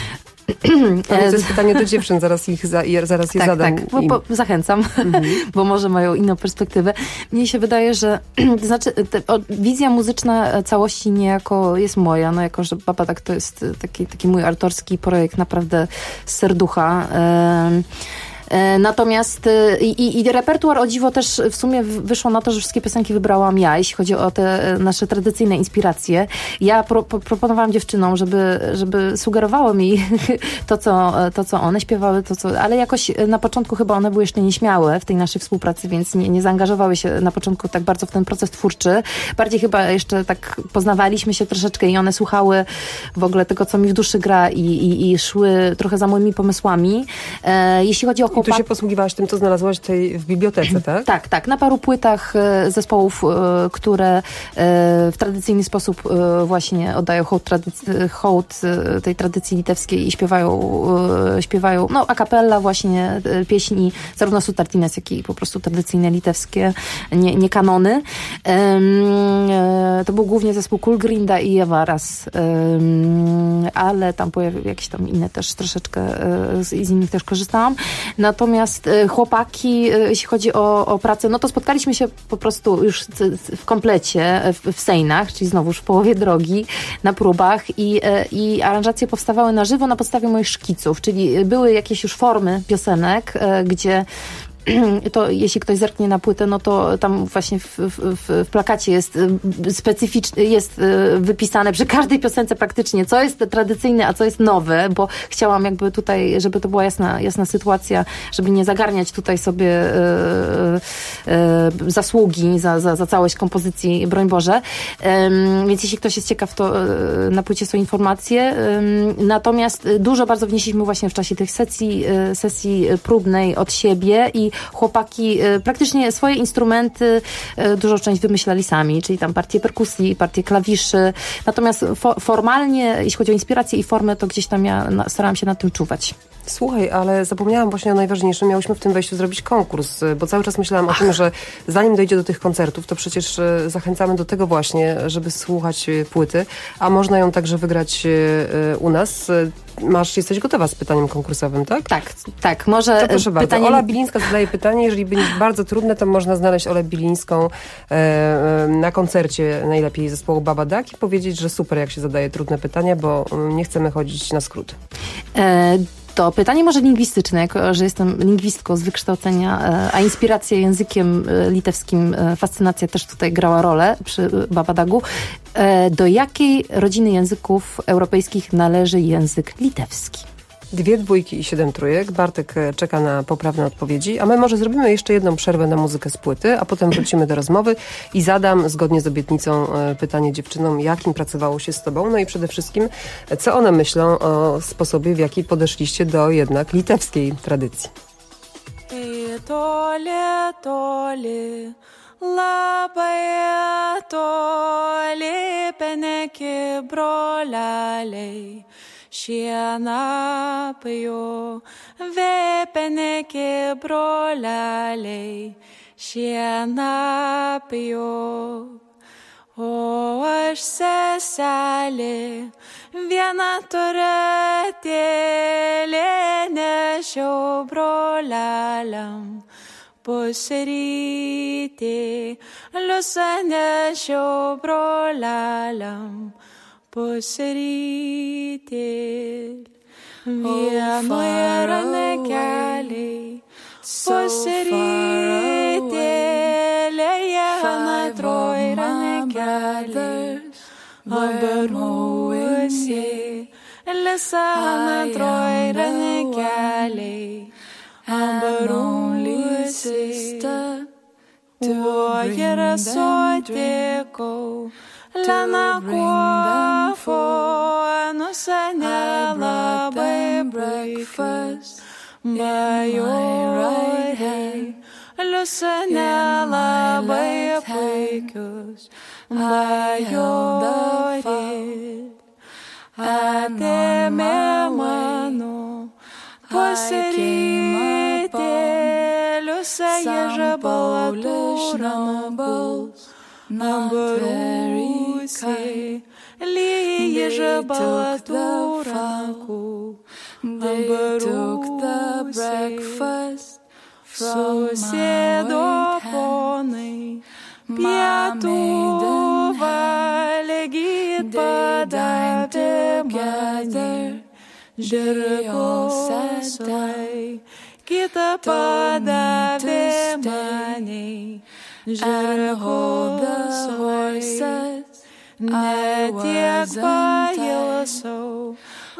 Ale to jest pytanie do dziewczyn, zaraz, ich za, zaraz je tak, zadam. Tak, bo, bo zachęcam, mm-hmm. bo może mają inną perspektywę. Mnie się wydaje, że to znaczy te, o, wizja muzyczna całości niejako jest moja, no jako, że Baba Tak to jest taki, taki mój autorski projekt naprawdę z serducha. Ym, Natomiast i, i repertuar o dziwo też w sumie wyszło na to, że wszystkie piosenki wybrałam ja, jeśli chodzi o te nasze tradycyjne inspiracje. Ja pro, pro, proponowałam dziewczynom, żeby, żeby sugerowały mi to co, to, co one śpiewały, to, co, ale jakoś na początku chyba one były jeszcze nieśmiałe w tej naszej współpracy, więc nie, nie zaangażowały się na początku tak bardzo w ten proces twórczy. Bardziej chyba jeszcze tak poznawaliśmy się troszeczkę i one słuchały w ogóle tego, co mi w duszy gra i, i, i szły trochę za moimi pomysłami. E, jeśli chodzi o I tu się posługiwałaś tym, co znalazłaś tutaj w bibliotece, tak? Tak, tak. Na paru płytach zespołów, które w tradycyjny sposób właśnie oddają hołd, tradyc- hołd tej tradycji litewskiej i śpiewają, śpiewają no a cappella właśnie pieśni, zarówno sutartines, jak i po prostu tradycyjne litewskie, nie, nie kanony. To był głównie zespół Kulgrinda i Javaras, ale tam pojawiły jakieś tam inne też troszeczkę, z innych też korzystałam. Natomiast chłopaki, jeśli chodzi o, o pracę, no to spotkaliśmy się po prostu już w komplecie w, w Sejnach, czyli znowuż w połowie drogi, na próbach i, i aranżacje powstawały na żywo na podstawie moich szkiców, czyli były jakieś już formy piosenek, gdzie to jeśli ktoś zerknie na płytę, no to tam właśnie w, w, w plakacie jest specyficzny, jest wypisane przy każdej piosence praktycznie, co jest tradycyjne, a co jest nowe, bo chciałam jakby tutaj, żeby to była jasna, jasna sytuacja, żeby nie zagarniać tutaj sobie e, e, zasługi za, za, za całość kompozycji, broń Boże. E, więc jeśli ktoś jest ciekaw, to e, na płycie są informacje. E, natomiast dużo bardzo wnieśliśmy właśnie w czasie tych sesji, e, sesji próbnej od siebie i i chłopaki praktycznie swoje instrumenty dużą część wymyślali sami, czyli tam partie perkusji, partie klawiszy. Natomiast fo- formalnie, jeśli chodzi o inspirację i formę, to gdzieś tam ja na, starałam się nad tym czuwać. Słuchaj, ale zapomniałam właśnie o najważniejszym. Miałyśmy w tym wejściu zrobić konkurs, bo cały czas myślałam Ach. o tym, że zanim dojdzie do tych koncertów, to przecież zachęcamy do tego właśnie, żeby słuchać płyty, a można ją także wygrać u nas. Masz, jesteś gotowa z pytaniem konkursowym, tak? Tak, tak. Może to proszę bardzo. pytanie... Ola Bilińska zadaje pytanie. Jeżeli będzie bardzo trudne, to można znaleźć Olę Bilińską e, na koncercie najlepiej zespołu Babadak i powiedzieć, że super, jak się zadaje trudne pytania, bo nie chcemy chodzić na skróty. E, to pytanie może lingwistyczne, jako że jestem lingwistką z wykształcenia, a inspiracja językiem litewskim, fascynacja też tutaj grała rolę przy Babadagu. Do jakiej rodziny języków europejskich należy język litewski? Dwie dwójki i siedem trójek. Bartek czeka na poprawne odpowiedzi, a my może zrobimy jeszcze jedną przerwę na muzykę z płyty, a potem wrócimy do rozmowy i zadam zgodnie z obietnicą pytanie dziewczynom, jakim pracowało się z tobą, no i przede wszystkim, co one myślą o sposobie, w jaki podeszliście do jednak litewskiej tradycji. Toli, toli, labai toli, peneki broleliai. Šienapjo, vepeneki broleliai, šienapjo. O aš seselė, viena turėtėlė, nešiau broleliam. Pusrytį, liusą nešiau broleliam. Pusrytėl, vienoje ranekeliai, pusrytėlėje antroj ranekeliai, abarusi, lisa antroj ranekeliai, abarusi, tuo yra sutikau. Lena kuofo, nusenė labai breakfast, bajoriai, liusenė labai puikius, bajoriai. Atėmė mano pusrytį, liusė ježabalatūra nabals. Nabarusi, lyja balatūranku, nabarusi, susėdo ponai, pietų valgyt padavė mane, žirgosai, kitą padavė mane. Žirgo the horses, ne tiek pailsau,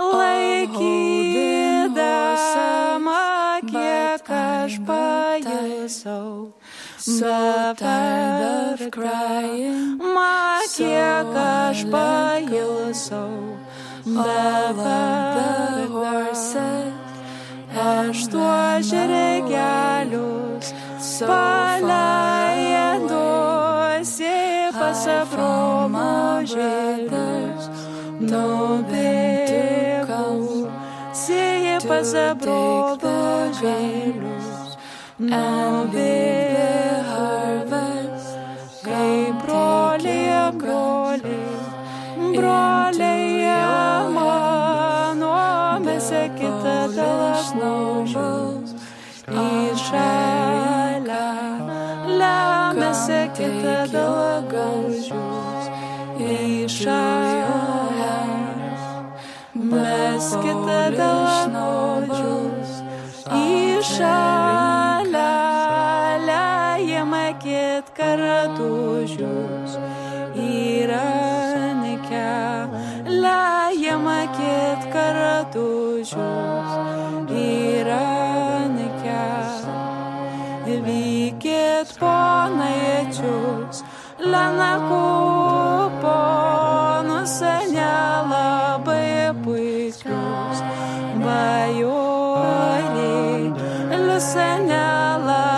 laikydama, kiek aš pailsau. So tired of crying, ma kiek aš pailsau. All of the horses, aštuo žirgelius, paleidosi pasabromo žirgus, nubėgau, sėji pasabromo žirgus, nubėgau, kai broliai, broliai, broliai mano, visa kita dėl aš naužaus. Į šalę lemėsi kitą daugiausius. Į šalę mes kitą daugiausius. Į šalę lejame kit kartužius. Į rankę lejame kit kartužius. Į rankę vykit ponaičius, lenakų ponus nelabai puikius, bajoriai, liusa nelabai.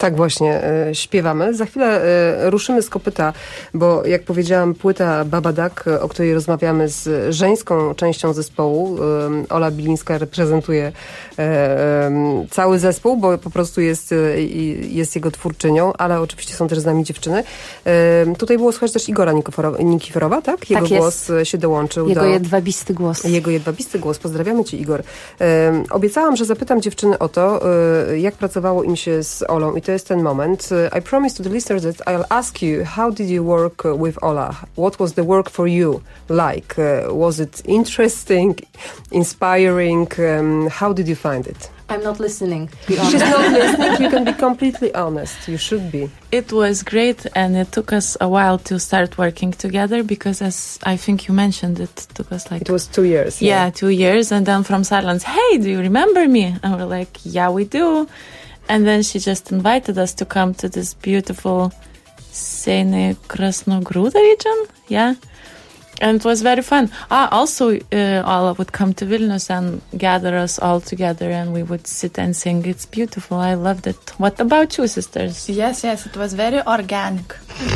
Tak właśnie e, śpiewamy. Za chwilę e, ruszymy z kopyta, bo jak powiedziałam, płyta Babadak, o której rozmawiamy z żeńską częścią zespołu. E, Ola Bilińska reprezentuje e, e, cały zespół, bo po prostu jest, e, jest jego twórczynią, ale oczywiście są też z nami dziewczyny. E, tutaj było słychać też Igora Nikiforowa, Nikiforowa tak? Jego tak głos się dołączył. Jego do... jedwabisty głos. Jego jedwabisty głos. Pozdrawiamy Cię, Igor. E, obiecałam, że zapytam dziewczyny o to, e, jak pracowało im się z Olą i to jest ten moment. I promised to the listeners that I'll ask you, how did you work with Ola? What was the work for you like? Uh, was it interesting, inspiring? Um, how did you find it? I'm not listening. She's not listening. You can be completely honest. You should be. It was great, and it took us a while to start working together because, as I think you mentioned, it took us like... It was two years. Yeah, yeah. two years. And then from silence, hey, do you remember me? And we're like, yeah, we do. And then she just invited us to come to this beautiful Sejny Krasnogruda region. Yeah. And it was very fun. Ah, also, uh, Ola would come to Vilnius and gather us all together, and we would sit and sing. It's beautiful. I loved it. What about you, sisters? Yes, yes, it was very organic.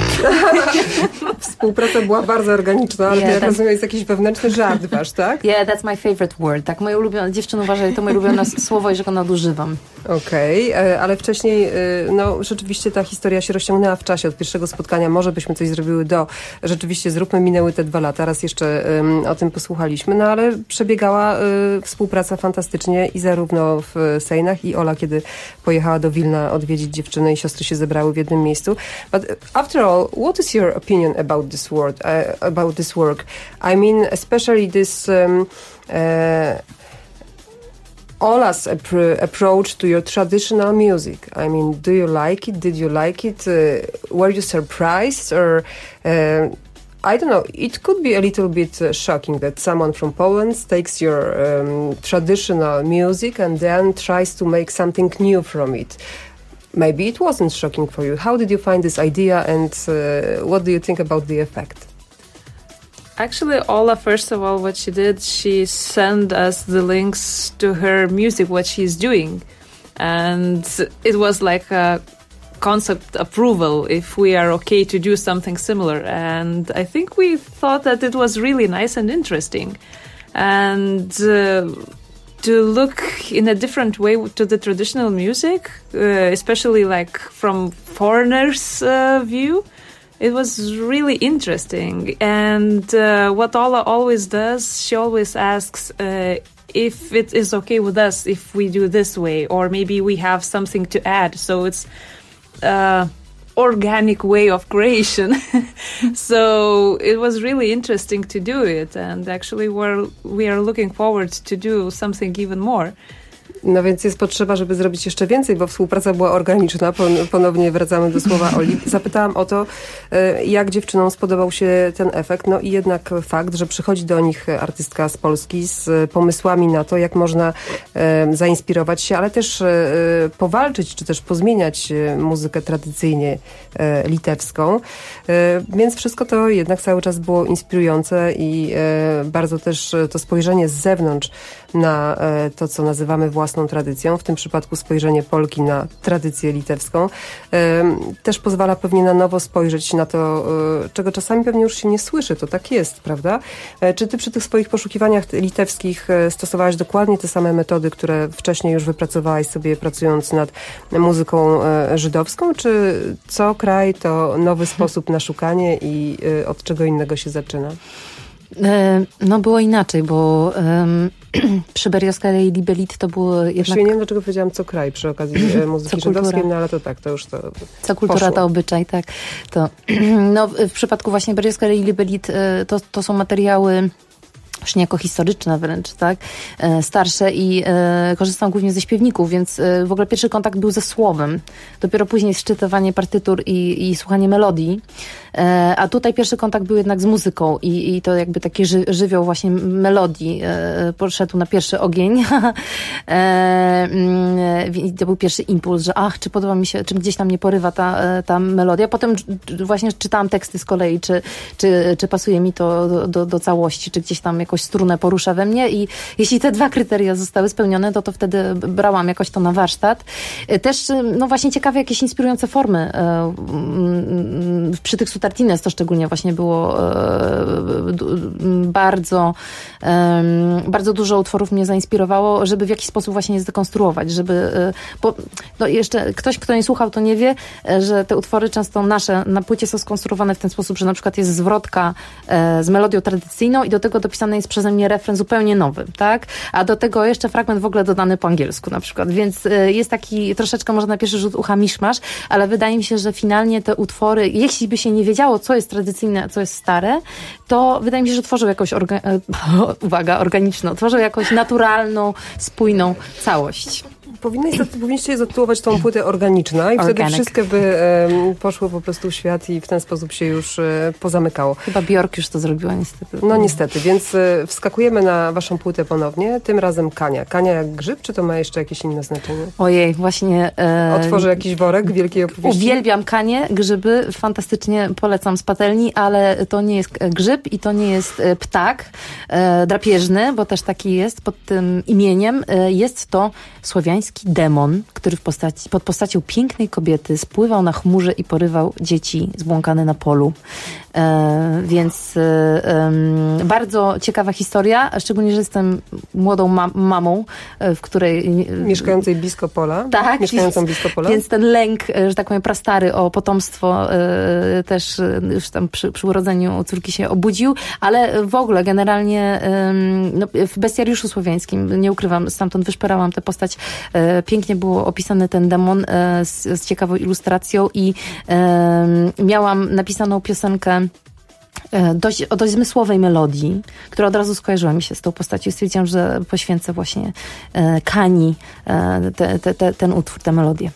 Współpraca była bardzo organiczna, ale yeah, to, jak rozumiem, jest jakiś wewnętrzny żart wasz, tak? Yeah, that's my favorite word. Tak, moje ulubione, dziewczyny uważają, że to moje ulubione słowo i że go nadużywam. Okej, okay, ale wcześniej, no rzeczywiście ta historia się rozciągnęła w czasie od pierwszego spotkania. Może byśmy coś zrobiły do, rzeczywiście zróbmy, minęły te dwa lata, raz jeszcze um, o tym posłuchaliśmy, no ale przebiegała y, współpraca fantastycznie i zarówno w Sejnach i Ola, kiedy pojechała do Wilna odwiedzić dziewczyny i siostry się zebrały w jednym miejscu. But after all, what is your opinion about this word, uh, about this work? I mean, especially this um, uh, Ola's ap- approach to your traditional music. I mean, do you like it? Did you like it? Uh, were you surprised? Or, uh, I don't know, it could be a little bit uh, shocking that someone from Poland takes your um, traditional music and then tries to make something new from it. Maybe it wasn't shocking for you. How did you find this idea, and uh, what do you think about the effect? Actually, Ola, first of all, what she did, she sent us the links to her music, what she's doing. And it was like a concept approval if we are okay to do something similar. And I think we thought that it was really nice and interesting. And uh, to look in a different way to the traditional music, uh, especially like from foreigners' uh, view, it was really interesting. And uh, what Ola always does, she always asks uh, if it is okay with us if we do this way, or maybe we have something to add. So it's uh, organic way of creation. So it was really interesting to do it, and actually we're, we are looking forward to do something even more. No więc jest potrzeba, żeby zrobić jeszcze więcej, bo współpraca była organiczna. Ponownie wracamy do słowa Oli. Zapytałam o to, jak dziewczynom spodobał się ten efekt. No i jednak fakt, że przychodzi do nich artystka z Polski z pomysłami na to, jak można zainspirować się, ale też powalczyć, czy też pozmieniać muzykę tradycyjnie litewską. Więc wszystko to jednak cały czas było inspirujące i bardzo też to spojrzenie z zewnątrz na to, co nazywamy własną tradycją, w tym przypadku spojrzenie Polki na tradycję litewską, też pozwala pewnie na nowo spojrzeć na to, czego czasami pewnie już się nie słyszy. To tak jest, prawda? Czy ty przy tych swoich poszukiwaniach litewskich stosowałaś dokładnie te same metody, które wcześniej już wypracowałaś sobie, pracując nad muzyką żydowską, czy co kraj to nowy sposób na szukanie i od czego innego się zaczyna? No było inaczej, bo um, przy Berioskale i Libelit to było jednak... Właściwie nie wiem, dlaczego powiedziałam co kraj przy okazji muzyki żydowskiej, no ale to tak, to już to Co kultura, poszło. To obyczaj, tak. To, no, w przypadku właśnie Berioskale i Libelit to, to są materiały już niejako historyczne wręcz, tak? E, starsze i e, korzystam głównie ze śpiewników, więc e, w ogóle pierwszy kontakt był ze słowem. Dopiero później szczytywanie partytur i, i słuchanie melodii. E, a tutaj pierwszy kontakt był jednak z muzyką i, i to jakby taki ży, żywioł właśnie melodii e, poszedł na pierwszy ogień. e, i to był pierwszy impuls, że ach, czy podoba mi się, czy gdzieś tam mnie porywa ta, ta melodia. Potem właśnie czytałam teksty z kolei, czy, czy, czy pasuje mi to do, do, do całości, czy gdzieś tam jakoś jakąś strunę porusza we mnie i jeśli te dwa kryteria zostały spełnione, to to wtedy brałam jakoś to na warsztat. Też, no właśnie ciekawe jakieś inspirujące formy. Przy tych Sutartines to szczególnie właśnie było bardzo, bardzo dużo utworów mnie zainspirowało, żeby w jakiś sposób właśnie je zdekonstruować, żeby, bo no jeszcze ktoś, kto nie słuchał, to nie wie, że te utwory często nasze na płycie są skonstruowane w ten sposób, że na przykład jest zwrotka z melodią tradycyjną i do tego dopisany jest przeze mnie refren zupełnie nowy, tak? A do tego jeszcze fragment w ogóle dodany po angielsku na przykład, więc jest taki troszeczkę może na pierwszy rzut ucha miszmasz, ale wydaje mi się, że finalnie te utwory, jeśli by się nie wiedziało, co jest tradycyjne, a co jest stare, to wydaje mi się, że tworzą jakąś orga... uwaga, organiczną, tworzą jakąś naturalną, spójną całość. Powinniście zatytułować tą płytę Organiczna i Organic. wtedy wszystkie by e, poszły po prostu w świat i w ten sposób się już e, pozamykało. Chyba Björk już to zrobiła niestety. No niestety, więc e, wskakujemy na waszą płytę ponownie, tym razem Kania. Kania jak grzyb, czy to ma jeszcze jakieś inne znaczenie? Ojej, właśnie... E, Otworzę jakiś worek wielkiej opowieści. Uwielbiam Kanie, grzyby, fantastycznie polecam z patelni, ale to nie jest grzyb i to nie jest ptak e, drapieżny, bo też taki jest pod tym imieniem. E, jest to słowiański demon, który w postaci, pod postacią pięknej kobiety spływał na chmurze i porywał dzieci zbłąkane na polu. E, więc e, e, bardzo ciekawa historia, szczególnie, że jestem młodą ma- mamą, e, w której... Mieszkającej blisko pola. Tak. Mieszkającą blisko pola. Więc ten lęk, że tak powiem, prastary o potomstwo e, też e, już tam przy, przy urodzeniu córki się obudził, ale w ogóle generalnie e, no, w Bestiariuszu Słowiańskim, nie ukrywam, stamtąd wyszperałam tę postać. E, pięknie było opisany ten demon e, z, z ciekawą ilustracją i e, miałam napisaną piosenkę Dość, o dość zmysłowej melodii, która od razu skojarzyła mi się z tą postacią i stwierdziłam, że poświęcę właśnie e, Kani e, te, te, te, ten utwór, tę melodię.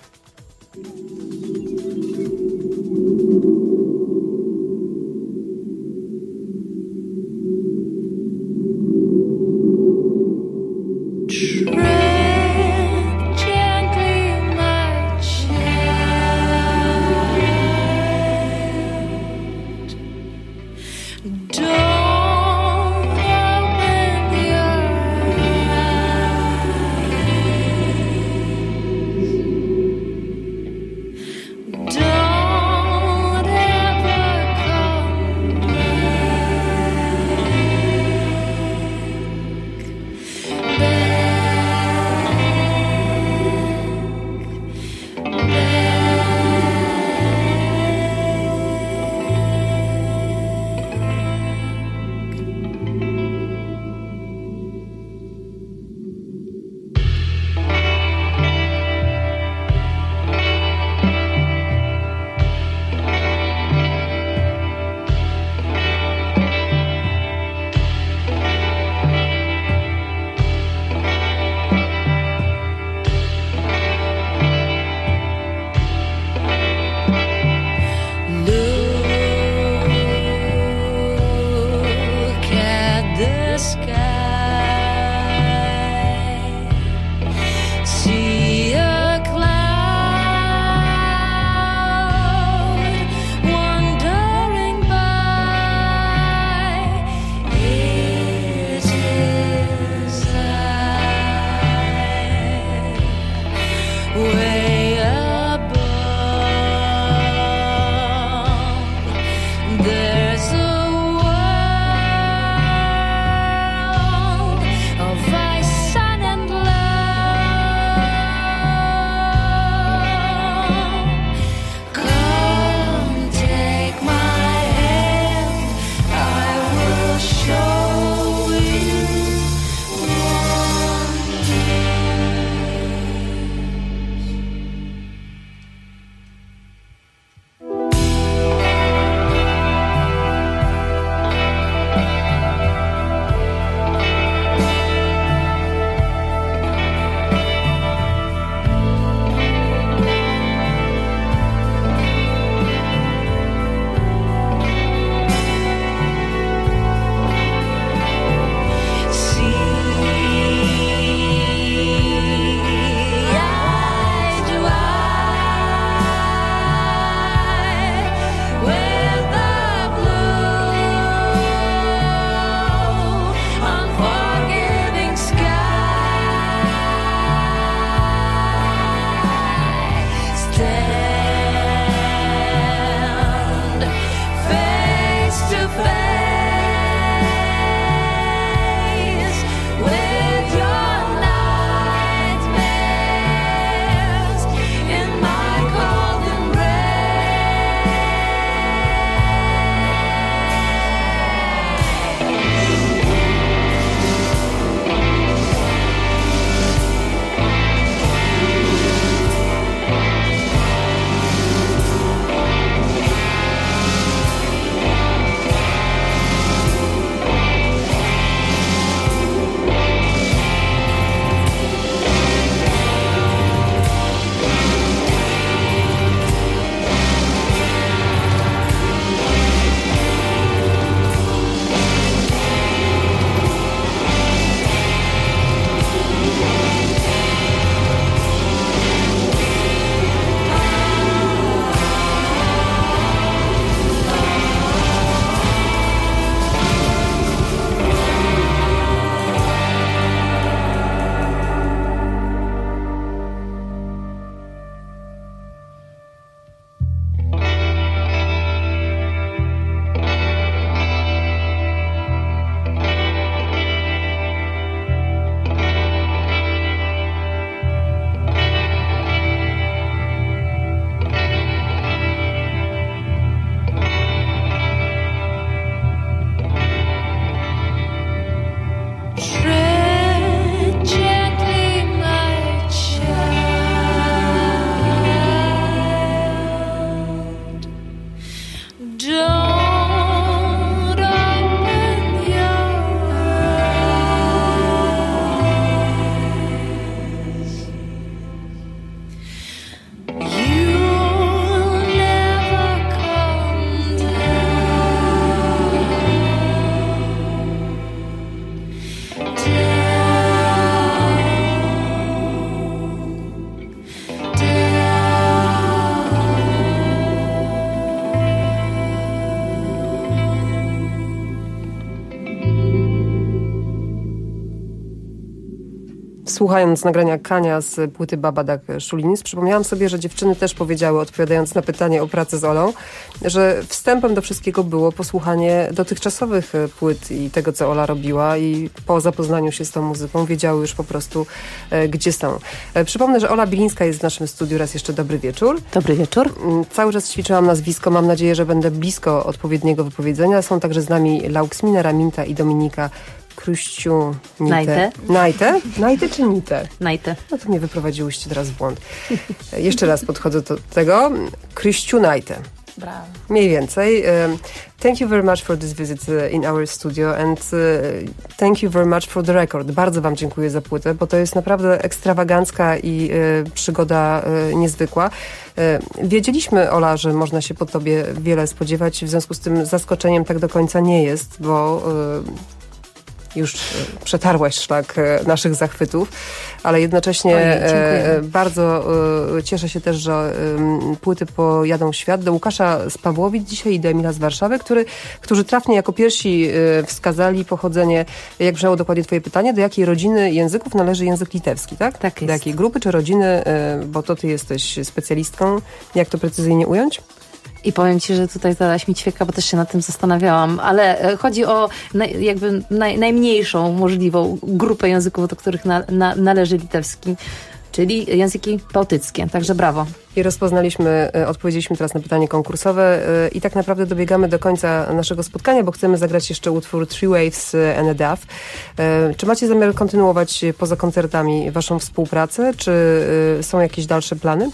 słuchając nagrania Kania z płyty Babadak Szulinis, przypomniałam sobie, że dziewczyny też powiedziały, odpowiadając na pytanie o pracę z Olą, że wstępem do wszystkiego było posłuchanie dotychczasowych płyt i tego, co Ola robiła, i po zapoznaniu się z tą muzyką wiedziały już po prostu, e, gdzie są. E, przypomnę, że Ola Bilińska jest w naszym studiu. Raz jeszcze dobry wieczór. Dobry wieczór. Cały czas ćwiczyłam nazwisko. Mam nadzieję, że będę blisko odpowiedniego wypowiedzenia. Są także z nami Lauksmina, Raminta i Dominika Kruściu... Najte. Najte? Najte czy Nite? Najte. No to mnie wyprowadziłyście teraz w błąd. Jeszcze raz podchodzę do tego. Kruściu Najte. Brawo. Mniej więcej. Um, thank you very much for this visit uh, in our studio and uh, thank you very much for the record. Bardzo wam dziękuję za płytę, bo to jest naprawdę ekstrawagancka i y, przygoda y, niezwykła. Y, wiedzieliśmy, Ola, że można się po tobie wiele spodziewać, w związku z tym zaskoczeniem tak do końca nie jest, bo y, już przetarłaś szlak naszych zachwytów, ale jednocześnie Ojej, bardzo cieszę się też, że płyty pojadą w świat do Łukasza z Pawłowic dzisiaj i do Emila z Warszawy, który, którzy trafnie jako pierwsi wskazali pochodzenie, jak brzmiało dokładnie twoje pytanie, do jakiej rodziny języków należy język litewski, tak? Tak jest. Do jakiej grupy czy rodziny, bo to ty jesteś specjalistką. Jak to precyzyjnie ująć? I powiem ci, że tutaj zadałaś mi ćwieka, bo też się nad tym zastanawiałam, ale chodzi o naj, jakby naj, najmniejszą możliwą grupę języków, do których na, na, należy litewski, czyli języki bałtyckie. Także brawo. I rozpoznaliśmy, odpowiedzieliśmy teraz na pytanie konkursowe i tak naprawdę dobiegamy do końca naszego spotkania, bo chcemy zagrać jeszcze utwór Three Waves and a Dove. Czy macie zamiar kontynuować poza koncertami waszą współpracę, czy są jakieś dalsze plany?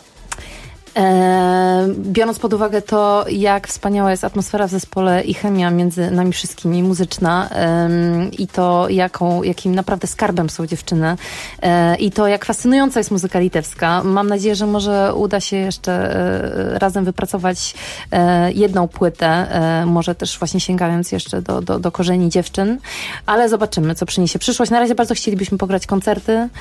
E, biorąc pod uwagę to, jak wspaniała jest atmosfera w zespole i chemia między nami wszystkimi, muzyczna, e, i to, jaką, jakim naprawdę skarbem są dziewczyny, e, i to, jak fascynująca jest muzyka litewska, mam nadzieję, że może uda się jeszcze e, razem wypracować e, jedną płytę, e, może też właśnie sięgając jeszcze do, do, do korzeni dziewczyn, ale zobaczymy, co przyniesie przyszłość. Na razie bardzo chcielibyśmy pograć koncerty e,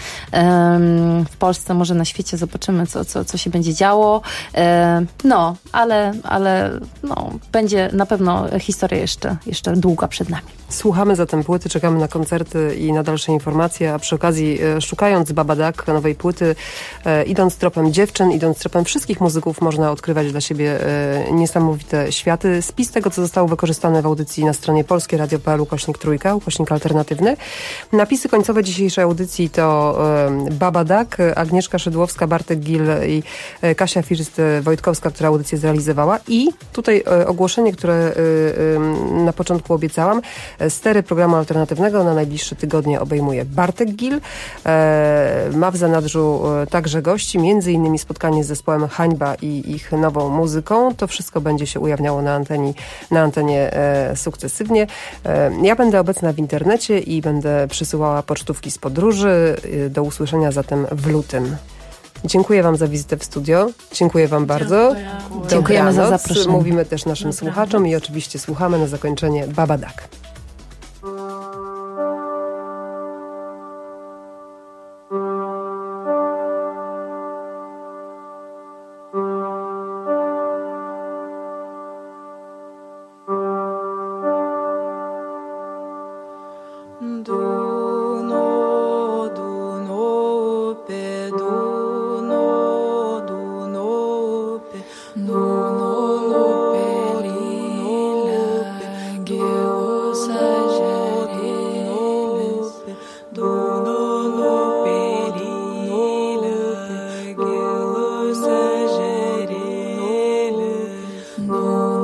w Polsce, może na świecie, zobaczymy, co, co, co się będzie działo. No, ale, ale no, będzie na pewno historia jeszcze, jeszcze długa przed nami. Słuchamy zatem płyty, czekamy na koncerty i na dalsze informacje, a przy okazji szukając Babadak, nowej płyty, idąc tropem dziewczyn, idąc tropem wszystkich muzyków, można odkrywać dla siebie niesamowite światy. Spis tego, co zostało wykorzystane w audycji na stronie polskieradio.pl ukośnik trójka, ukośnik alternatywny. Napisy końcowe dzisiejszej audycji to Babadak, Agnieszka Szydłowska, Bartek Gil i Kasia First-Wojtkowska, która audycję zrealizowała, i tutaj ogłoszenie, które na początku obiecałam. Stery programu alternatywnego na najbliższe tygodnie obejmuje Bartek Gil. Ma w zanadrzu także gości, między innymi spotkanie z zespołem Hańba i ich nową muzyką. To wszystko będzie się ujawniało na antenie, na antenie sukcesywnie. Ja będę obecna w internecie i będę przysyłała pocztówki z podróży. Do usłyszenia zatem w lutym. Dziękuję wam za wizytę w studio. Dziękuję wam bardzo. Dziękuję. Dziękujemy za zaproszenie. Mówimy też naszym Dobra. słuchaczom i oczywiście słuchamy na zakończenie Babadak.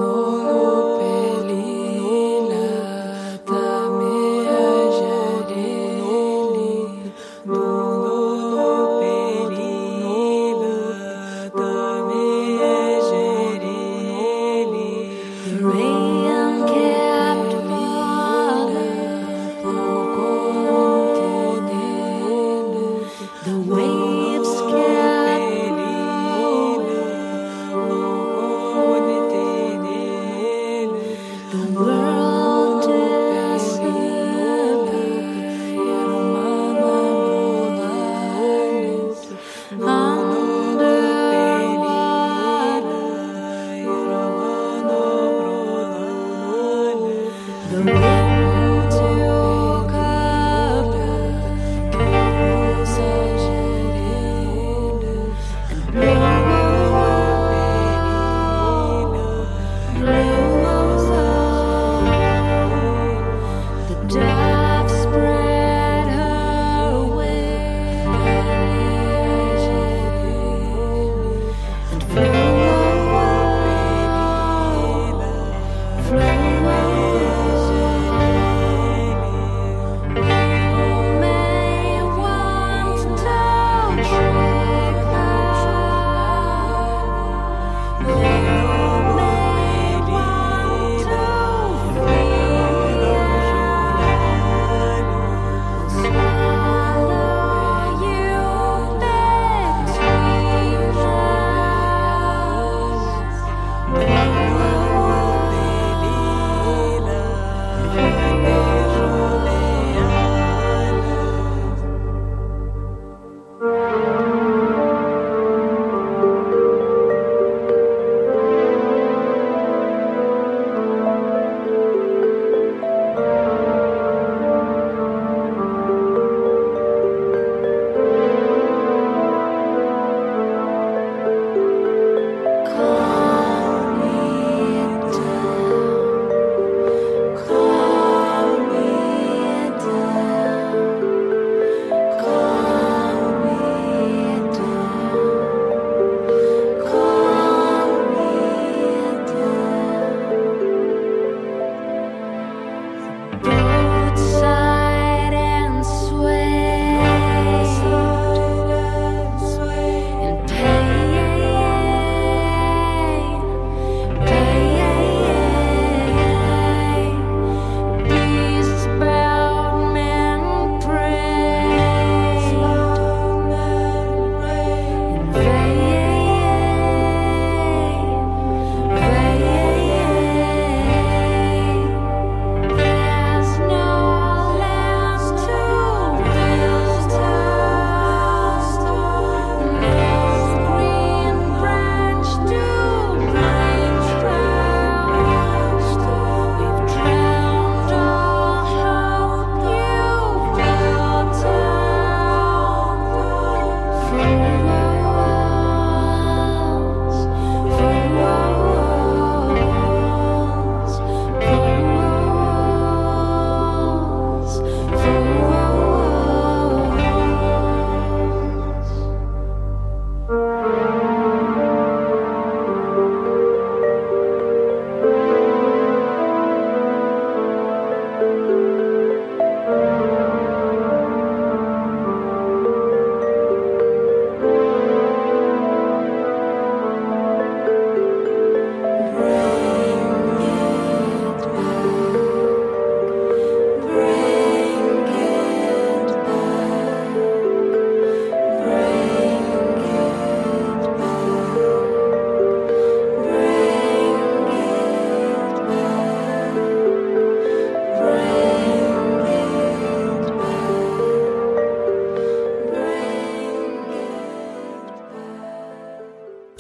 Tame a jare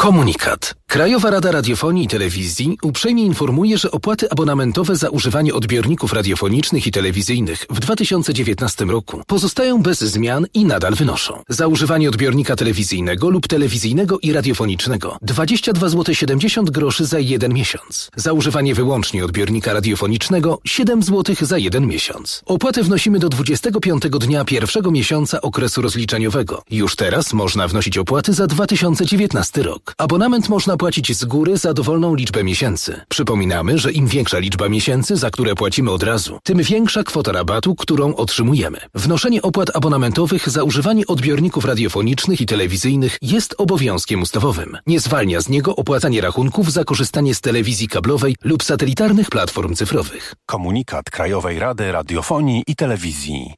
Komunikat. Krajowa Rada Radiofonii i Telewizji uprzejmie informuje, że opłaty abonamentowe za używanie odbiorników radiofonicznych i telewizyjnych w dwa tysiące dziewiętnastym roku pozostają bez zmian i nadal wynoszą. Za używanie odbiornika telewizyjnego lub telewizyjnego i radiofonicznego dwadzieścia dwa złote siedemdziesiąt groszy za jeden miesiąc. Za używanie wyłącznie odbiornika radiofonicznego siedem złotych za jeden miesiąc. Opłatę wnosimy do dwudziestego piątego dnia pierwszego miesiąca okresu rozliczeniowego. Już teraz można wnosić opłaty za dwa tysiące dziewiętnasty rok. Abonament można płacić z góry za dowolną liczbę miesięcy. Przypominamy, że im większa liczba miesięcy, za które płacimy od razu, tym większa kwota rabatu, którą otrzymujemy. Wnoszenie opłat abonamentowych za używanie odbiorników radiofonicznych i telewizyjnych jest obowiązkiem ustawowym. Nie zwalnia z niego opłacanie rachunków za korzystanie z telewizji kablowej lub satelitarnych platform cyfrowych. Komunikat Krajowej Rady Radiofonii i Telewizji.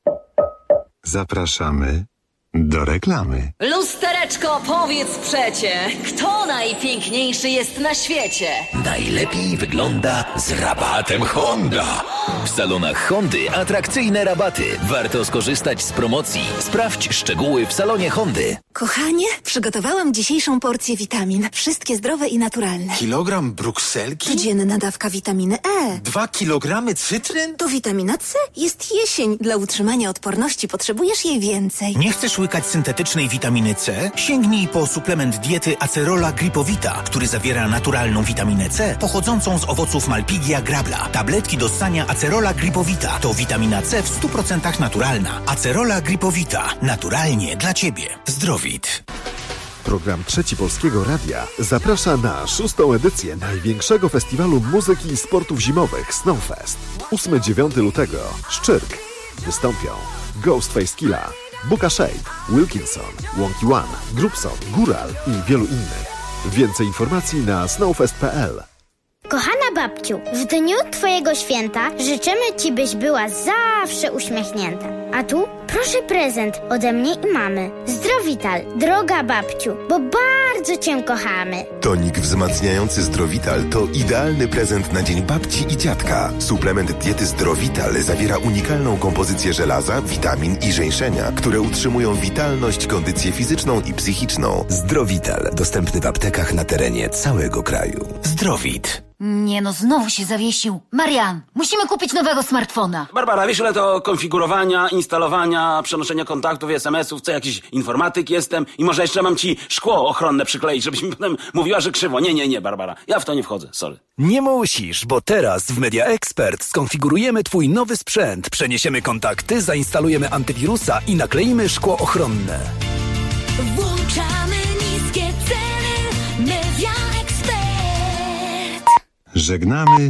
Zapraszamy do reklamy. Lustereczko, powiedz przecie, kto najpiękniejszy jest na świecie? Najlepiej wygląda z rabatem Honda. W salonach Hondy atrakcyjne rabaty. Warto skorzystać z promocji. Sprawdź szczegóły w salonie Hondy. Kochanie, przygotowałam dzisiejszą porcję witamin. Wszystkie zdrowe i naturalne. Kilogram brukselki? Codzienna dawka witaminy E. Dwa kilogramy cytryn? To witamina C. Jest jesień. Dla utrzymania odporności potrzebujesz jej więcej. Nie chcesz łykać syntetycznej witaminy C? Sięgnij po suplement diety Acerola Gripowita, który zawiera naturalną witaminę C pochodzącą z owoców Malpighia grabla. Tabletki do ssania Acerola Gripowita to witamina C w stu procentach naturalna. Acerola Gripowita. Naturalnie dla Ciebie. Zdrowit. Program Trzeci Polskiego Radia zaprasza na szóstą edycję największego festiwalu muzyki i sportów zimowych Snowfest. ósmego do dziewiątego lutego. Szczyrk. Wystąpią Ghostface Killa, Buka Shape, Wilkinson, Wonky One, Grubson, Góral i wielu innych. Więcej informacji na snowfest kropka p l. Kochana babciu, w dniu Twojego święta życzymy Ci, byś była zawsze uśmiechnięta. A tu proszę prezent ode mnie i mamy. Zdrowital, droga babciu, bo bardzo Cię kochamy. Tonik wzmacniający Zdrowital to idealny prezent na dzień babci i dziadka. Suplement diety Zdrowital zawiera unikalną kompozycję żelaza, witamin i żeńszenia, które utrzymują witalność, kondycję fizyczną i psychiczną. Zdrowital, dostępny w aptekach na terenie całego kraju. Zdrowit. Nie no, znowu się zawiesił. Marian, musimy kupić nowego smartfona. Barbara, wiesz ile to konfigurowania, instalowania, przenoszenia kontaktów i es em esów, co jakiś informatyk jestem i może jeszcze mam ci szkło ochronne przykleić, żebyś mi potem mówiła, że krzywo. Nie, nie, nie, Barbara, ja w to nie wchodzę, sorry. Nie musisz, bo teraz w Media Expert skonfigurujemy Twój nowy sprzęt, przeniesiemy kontakty, zainstalujemy antywirusa i nakleimy szkło ochronne. Włączamy niskie ceny. Media Expert. Żegnamy